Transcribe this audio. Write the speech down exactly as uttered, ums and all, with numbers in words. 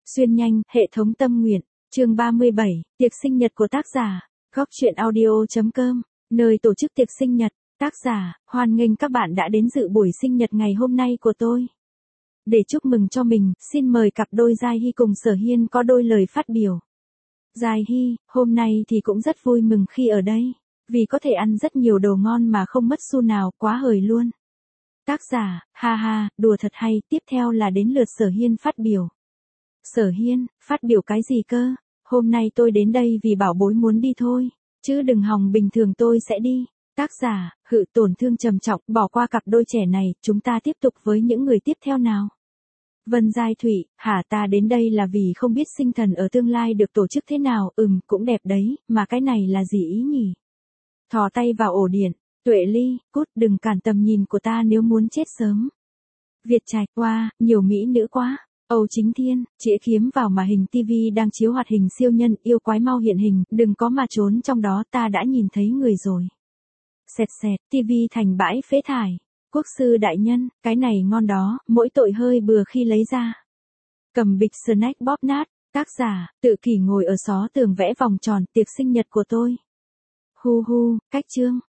Xuyên nhanh, hệ thống tâm nguyện, chương ba mươi bảy, tiệc sinh nhật của tác giả, góc truyện audio chấm com, nơi tổ chức tiệc sinh nhật, tác giả, hoan nghênh các bạn đã đến dự buổi sinh nhật ngày hôm nay của tôi. Để chúc mừng cho mình, xin mời cặp đôi Giai Hy cùng Sở Hiên có đôi lời phát biểu. Giai Hy, hôm nay thì cũng rất vui mừng khi ở đây, vì có thể ăn rất nhiều đồ ngon mà không mất xu nào, quá hời luôn. Tác giả, ha ha, đùa thật hay, tiếp theo là đến lượt Sở Hiên phát biểu. Sở Hiên, phát biểu cái gì cơ? Hôm nay tôi đến đây vì bảo bối muốn đi thôi, chứ đừng hòng bình thường tôi sẽ đi. Tác giả, Hự tổn thương trầm trọng, bỏ qua cặp đôi trẻ này, chúng ta tiếp tục với những người tiếp theo nào. Vân Giai Thụy, hả, ta đến đây là vì không biết sinh thần ở tương lai được tổ chức thế nào, ừm, cũng đẹp đấy, mà cái này là gì ý nhỉ? Thò tay vào ổ điện, Tuệ Ly, cút, đừng cản tầm nhìn của ta nếu muốn chết sớm. Việt Trạch, wow, nhiều mỹ nữ quá. Âu Chính Thiên, chĩa kiếm vào màn hình ti vi đang chiếu hoạt hình siêu nhân, yêu quái mau hiện hình, đừng có mà trốn trong đó, ta đã nhìn thấy người rồi. Xẹt xẹt, ti vi thành bãi phế thải. Quốc sư đại nhân, cái này ngon đó, mỗi tội hơi bừa khi lấy ra. Cầm bịch snack bóp nát, tác giả, Tự Kỷ ngồi ở xó tường vẽ vòng tròn, tiệc sinh nhật của tôi. Hu hu, cách chương,